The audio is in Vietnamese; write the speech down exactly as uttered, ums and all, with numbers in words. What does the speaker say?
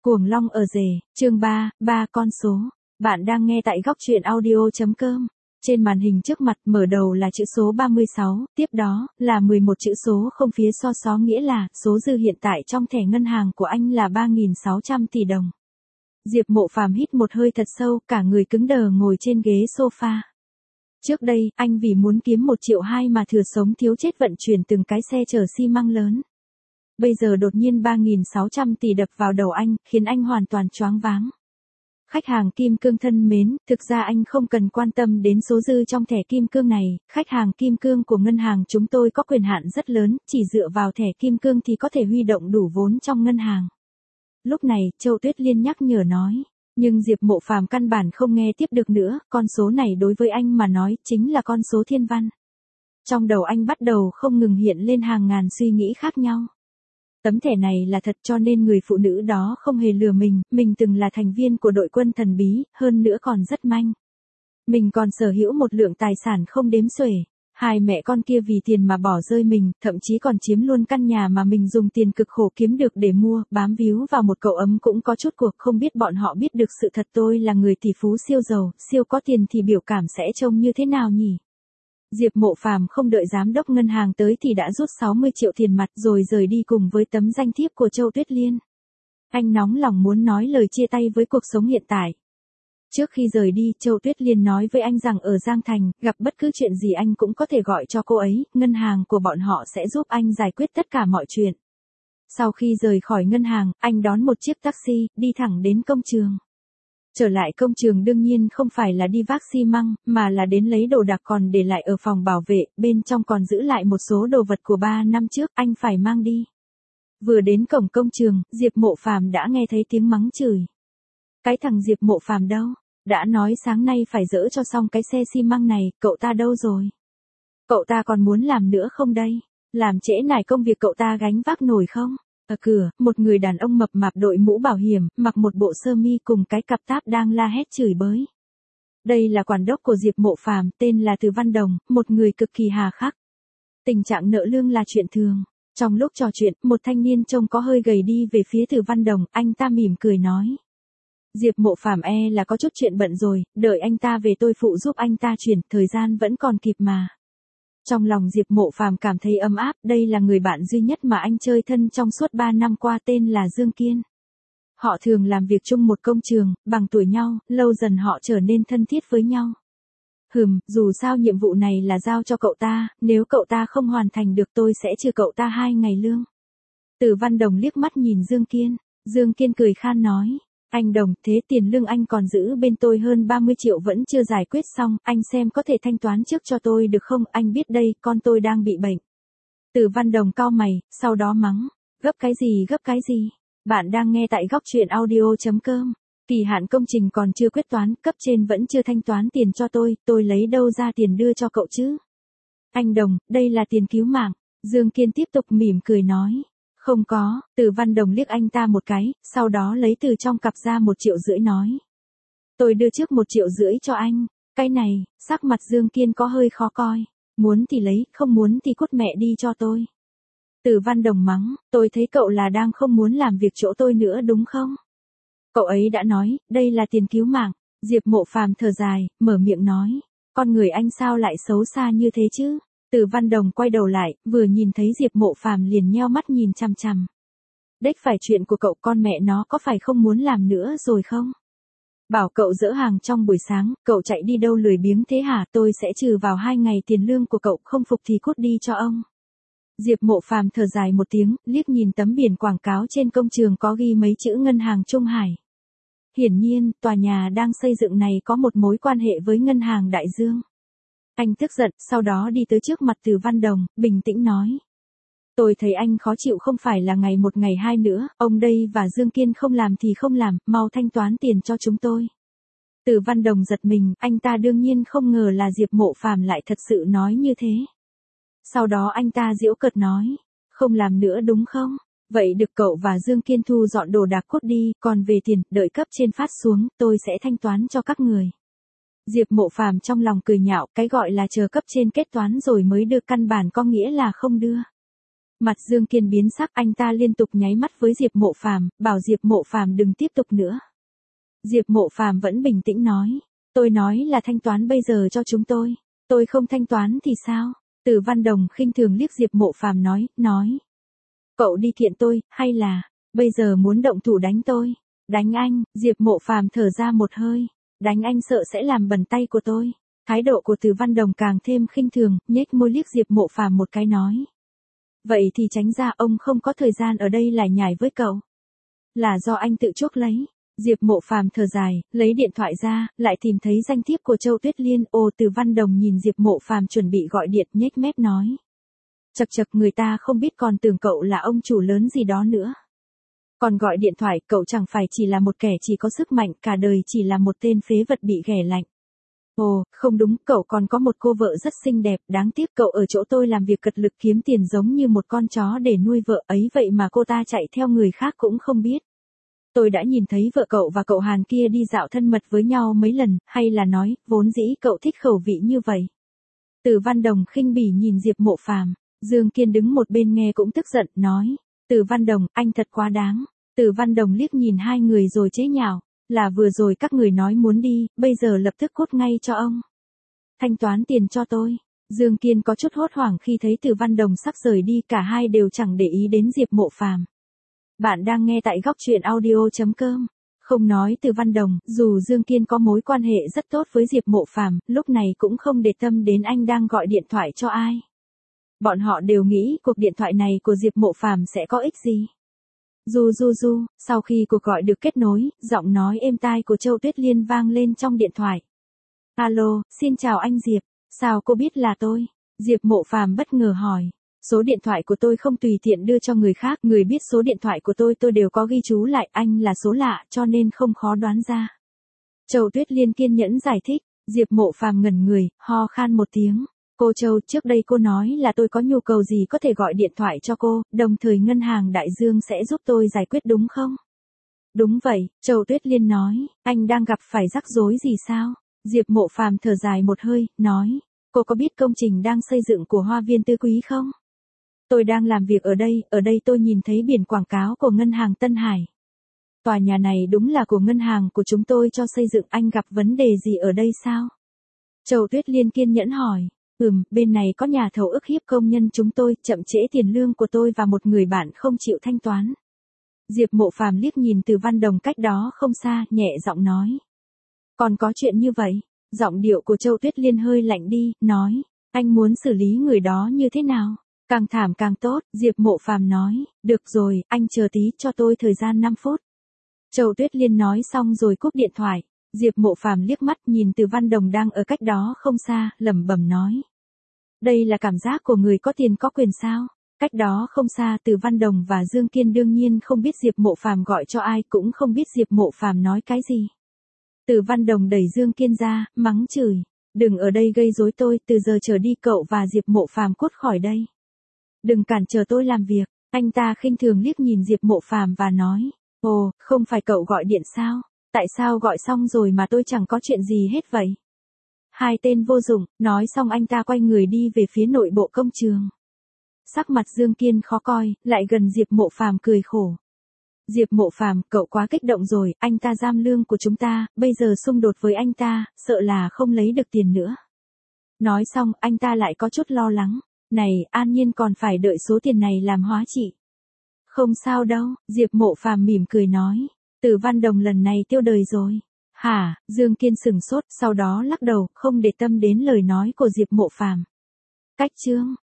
Cuồng long ở rể, chương ba, ba con số. Bạn đang nghe tại góc truyện audio.com. Trên màn hình trước mặt mở đầu là chữ số ba mươi sáu, tiếp đó là mười một chữ số không phía so só, nghĩa là số dư hiện tại trong thẻ ngân hàng của anh là ba nghìn sáu trăm tỷ đồng. Diệp Mộ Phàm hít một hơi thật sâu, cả người cứng đờ ngồi trên ghế sofa. Trước đây, anh vì muốn kiếm một triệu hai mà thừa sống thiếu chết vận chuyển từng cái xe chở xi măng lớn. Bây giờ đột nhiên ba nghìn sáu trăm tỷ đập vào đầu anh, khiến anh hoàn toàn choáng váng. Khách hàng kim cương thân mến, thực ra anh không cần quan tâm đến số dư trong thẻ kim cương này, khách hàng kim cương của ngân hàng chúng tôi có quyền hạn rất lớn, chỉ dựa vào thẻ kim cương thì có thể huy động đủ vốn trong ngân hàng. Lúc này, Châu Tuyết Liên nhắc nhở nói, nhưng Diệp Mộ Phàm căn bản không nghe tiếp được nữa, con số này đối với anh mà nói chính là con số thiên văn. Trong đầu anh bắt đầu không ngừng hiện lên hàng ngàn suy nghĩ khác nhau. Tấm thẻ này là thật, cho nên người phụ nữ đó không hề lừa mình, mình từng là thành viên của đội quân thần bí, hơn nữa còn rất manh. Mình còn sở hữu một lượng tài sản không đếm xuể. Hai mẹ con kia vì tiền mà bỏ rơi mình, thậm chí còn chiếm luôn căn nhà mà mình dùng tiền cực khổ kiếm được để mua, bám víu vào một cậu ấm cũng có chút cuộc, không biết bọn họ biết được sự thật tôi là người tỷ phú siêu giàu, siêu có tiền thì biểu cảm sẽ trông như thế nào nhỉ? Diệp Mộ Phàm không đợi giám đốc ngân hàng tới thì đã rút sáu mươi triệu tiền mặt rồi rời đi cùng với tấm danh thiếp của Châu Tuyết Liên. Anh nóng lòng muốn nói lời chia tay với cuộc sống hiện tại. Trước khi rời đi, Châu Tuyết Liên nói với anh rằng ở Giang Thành, gặp bất cứ chuyện gì anh cũng có thể gọi cho cô ấy, ngân hàng của bọn họ sẽ giúp anh giải quyết tất cả mọi chuyện. Sau khi rời khỏi ngân hàng, anh đón một chiếc taxi, đi thẳng đến công trường. Trở lại công trường đương nhiên không phải là đi vác xi măng, mà là đến lấy đồ đạc còn để lại ở phòng bảo vệ, bên trong còn giữ lại một số đồ vật của ba năm trước, anh phải mang đi. Vừa đến cổng công trường, Diệp Mộ Phàm đã nghe thấy tiếng mắng chửi. Cái thằng Diệp Mộ Phàm đâu? Đã nói sáng nay phải dỡ cho xong cái xe xi măng này, cậu ta đâu rồi? Cậu ta còn muốn làm nữa không đây? Làm trễ nải công việc cậu ta gánh vác nổi không? Ở cửa, một người đàn ông mập mạp đội mũ bảo hiểm, mặc một bộ sơ mi cùng cái cặp táp đang la hét chửi bới. Đây là quản đốc của Diệp Mộ Phàm, tên là Từ Văn Đồng, một người cực kỳ hà khắc. Tình trạng nợ lương là chuyện thường. Trong lúc trò chuyện, một thanh niên trông có hơi gầy đi về phía Từ Văn Đồng, anh ta mỉm cười nói. Diệp Mộ Phàm e là có chút chuyện bận rồi, đợi anh ta về tôi phụ giúp anh ta chuyển, thời gian vẫn còn kịp mà. Trong lòng Diệp Mộ Phàm cảm thấy ấm áp, đây là người bạn duy nhất mà anh chơi thân trong suốt ba năm qua, tên là Dương Kiên. Họ thường làm việc chung một công trường, bằng tuổi nhau, lâu dần họ trở nên thân thiết với nhau. Hừm, dù sao nhiệm vụ này là giao cho cậu ta, nếu cậu ta không hoàn thành được tôi sẽ trừ cậu ta hai ngày lương. Từ Văn Đồng liếc mắt nhìn Dương Kiên, Dương Kiên cười khan nói. Anh Đồng, thế tiền lương anh còn giữ bên tôi hơn ba mươi triệu vẫn chưa giải quyết xong, anh xem có thể thanh toán trước cho tôi được không, anh biết đây, con tôi đang bị bệnh. Từ Văn Đồng cau mày, sau đó mắng, gấp cái gì gấp cái gì, bạn đang nghe tại góc truyện audio.com, kỳ hạn công trình còn chưa quyết toán, cấp trên vẫn chưa thanh toán tiền cho tôi, tôi lấy đâu ra tiền đưa cho cậu chứ? Anh Đồng, đây là tiền cứu mạng, Dương Kiên tiếp tục mỉm cười nói. Không có, Từ Văn Đồng liếc anh ta một cái, sau đó lấy từ trong cặp ra một triệu rưỡi nói. Tôi đưa trước một triệu rưỡi cho anh, cái này, sắc mặt Dương Kiên có hơi khó coi, muốn thì lấy, không muốn thì cút mẹ đi cho tôi. Từ Văn Đồng mắng, tôi thấy cậu là đang không muốn làm việc chỗ tôi nữa đúng không? Cậu ấy đã nói, đây là tiền cứu mạng, Diệp Mộ Phàm thở dài, mở miệng nói, con người anh sao lại xấu xa như thế chứ? Từ Văn Đồng quay đầu lại, vừa nhìn thấy Diệp Mộ Phàm liền nheo mắt nhìn chằm chằm. Đếch phải chuyện của cậu, con mẹ nó có phải không muốn làm nữa rồi không? Bảo cậu dỡ hàng trong buổi sáng, cậu chạy đi đâu lười biếng thế hả? Tôi sẽ trừ vào hai ngày tiền lương của cậu, không phục thì cút đi cho ông. Diệp Mộ Phàm thở dài một tiếng, liếc nhìn tấm biển quảng cáo trên công trường có ghi mấy chữ Ngân hàng Trung Hải. Hiển nhiên, tòa nhà đang xây dựng này có một mối quan hệ với Ngân hàng Đại Dương. Anh tức giận, sau đó đi tới trước mặt Từ Văn Đồng, bình tĩnh nói. Tôi thấy anh khó chịu không phải là ngày một ngày hai nữa, ông đây và Dương Kiên không làm thì không làm, mau thanh toán tiền cho chúng tôi. Từ Văn Đồng giật mình, anh ta đương nhiên không ngờ là Diệp Mộ Phàm lại thật sự nói như thế. Sau đó anh ta giễu cợt nói, không làm nữa đúng không? Vậy được, cậu và Dương Kiên thu dọn đồ đạc cốt đi, còn về tiền, đợi cấp trên phát xuống, tôi sẽ thanh toán cho các người. Diệp Mộ Phàm trong lòng cười nhạo, cái gọi là chờ cấp trên kết toán rồi mới đưa căn bản có nghĩa là không đưa. Mặt Dương Kiên biến sắc, anh ta liên tục nháy mắt với Diệp Mộ Phàm, bảo Diệp Mộ Phàm đừng tiếp tục nữa. Diệp Mộ Phàm vẫn bình tĩnh nói, tôi nói là thanh toán bây giờ cho chúng tôi, tôi không thanh toán thì sao? Từ Văn Đồng khinh thường liếc Diệp Mộ Phàm nói, nói. Cậu đi kiện tôi, hay là, bây giờ muốn động thủ đánh tôi? Đánh anh, Diệp Mộ Phàm thở ra một hơi, đánh anh sợ sẽ làm bẩn tay của tôi. Thái độ của Từ Văn Đồng càng thêm khinh thường, nhếch môi liếc Diệp Mộ Phàm một cái nói. Vậy thì tránh ra, ông không có thời gian ở đây lải nhải với cậu. Là do anh tự chuốc lấy. Diệp Mộ Phàm thở dài, lấy điện thoại ra, lại tìm thấy danh thiếp của Châu Tuyết Liên. Ồ, Từ Văn Đồng nhìn Diệp Mộ Phàm chuẩn bị gọi điện, nhếch mép nói. Chậc chậc, người ta không biết còn tưởng cậu là ông chủ lớn gì đó nữa. Còn gọi điện thoại, cậu chẳng phải chỉ là một kẻ chỉ có sức mạnh, cả đời chỉ là một tên phế vật bị ghẻ lạnh. Ồ, không đúng, cậu còn có một cô vợ rất xinh đẹp, đáng tiếc cậu ở chỗ tôi làm việc cật lực kiếm tiền giống như một con chó để nuôi vợ ấy, vậy mà cô ta chạy theo người khác cũng không biết. Tôi đã nhìn thấy vợ cậu và cậu Hàn kia đi dạo thân mật với nhau mấy lần, hay là nói, vốn dĩ cậu thích khẩu vị như vậy. Từ Văn Đồng khinh bỉ nhìn Diệp Mộ Phàm, Dương Kiên đứng một bên nghe cũng tức giận, nói, Từ Văn Đồng, anh thật quá đáng. Từ Văn Đồng liếc nhìn hai người rồi chế nhạo, là vừa rồi các người nói muốn đi, bây giờ lập tức cút ngay cho ông. Thanh toán tiền cho tôi. Dương Kiên có chút hốt hoảng khi thấy Từ Văn Đồng sắp rời đi, cả hai đều chẳng để ý đến Diệp Mộ Phàm. Bạn đang nghe tại góc truyện audio chấm com. Không nói Từ Văn Đồng, dù Dương Kiên có mối quan hệ rất tốt với Diệp Mộ Phàm, lúc này cũng không để tâm đến anh đang gọi điện thoại cho ai. Bọn họ đều nghĩ cuộc điện thoại này của Diệp Mộ Phàm sẽ có ích gì. Du du du, sau khi cuộc gọi được kết nối, giọng nói êm tai của Châu Tuyết Liên vang lên trong điện thoại. Alo, xin chào anh Diệp, sao cô biết là tôi? Diệp Mộ Phàm bất ngờ hỏi. Số điện thoại của tôi không tùy tiện đưa cho người khác, người biết số điện thoại của tôi tôi đều có ghi chú lại, anh là số lạ cho nên không khó đoán ra. Châu Tuyết Liên kiên nhẫn giải thích, Diệp Mộ Phàm ngẩn người, ho khan một tiếng. Cô Châu, trước đây cô nói là tôi có nhu cầu gì có thể gọi điện thoại cho cô, đồng thời ngân hàng Đại Dương sẽ giúp tôi giải quyết đúng không? Đúng vậy, Châu Tuyết Liên nói, anh đang gặp phải rắc rối gì sao? Diệp Mộ Phàm thở dài một hơi, nói, cô có biết công trình đang xây dựng của Hoa Viên Tư Quý không? Tôi đang làm việc ở đây, ở đây tôi nhìn thấy biển quảng cáo của ngân hàng Tân Hải. Tòa nhà này đúng là của ngân hàng của chúng tôi cho xây dựng, anh gặp vấn đề gì ở đây sao? Châu Tuyết Liên kiên nhẫn hỏi. Ừm, bên này có nhà thầu ức hiếp công nhân chúng tôi, chậm trễ tiền lương của tôi và một người bạn không chịu thanh toán. Diệp Mộ Phàm liếc nhìn Từ Văn Đồng cách đó không xa, nhẹ giọng nói. Còn có chuyện như vậy? Giọng điệu của Châu Tuyết Liên hơi lạnh đi, nói, anh muốn xử lý người đó như thế nào? Càng thảm càng tốt, Diệp Mộ Phàm nói, được rồi, anh chờ tí, cho tôi thời gian năm phút. Châu Tuyết Liên nói xong rồi cúp điện thoại. Diệp Mộ Phàm liếc mắt nhìn Từ Văn Đồng đang ở cách đó không xa, lẩm bẩm nói. Đây là cảm giác của người có tiền có quyền sao? Cách đó không xa, Từ Văn Đồng và Dương Kiên đương nhiên không biết Diệp Mộ Phàm gọi cho ai, cũng không biết Diệp Mộ Phàm nói cái gì. Từ Văn Đồng đẩy Dương Kiên ra, mắng chửi. Đừng ở đây gây rối tôi, từ giờ trở đi cậu và Diệp Mộ Phàm cút khỏi đây. Đừng cản trở tôi làm việc. Anh ta khinh thường liếc nhìn Diệp Mộ Phàm và nói. Ồ, không phải cậu gọi điện sao? Tại sao gọi xong rồi mà tôi chẳng có chuyện gì hết vậy? Hai tên vô dụng, nói xong anh ta quay người đi về phía nội bộ công trường. Sắc mặt Dương Kiên khó coi, lại gần Diệp Mộ Phàm cười khổ. Diệp Mộ Phàm, cậu quá kích động rồi, anh ta giam lương của chúng ta, bây giờ xung đột với anh ta, sợ là không lấy được tiền nữa. Nói xong, anh ta lại có chút lo lắng. Này, an nhiên còn phải đợi số tiền này làm hóa trị. Không sao đâu, Diệp Mộ Phàm mỉm cười nói. Từ Văn Đồng lần này tiêu đời rồi. Hả? Dương Kiên sừng sốt, sau đó lắc đầu, không để tâm đến lời nói của Diệp Mộ Phàm. Cách chương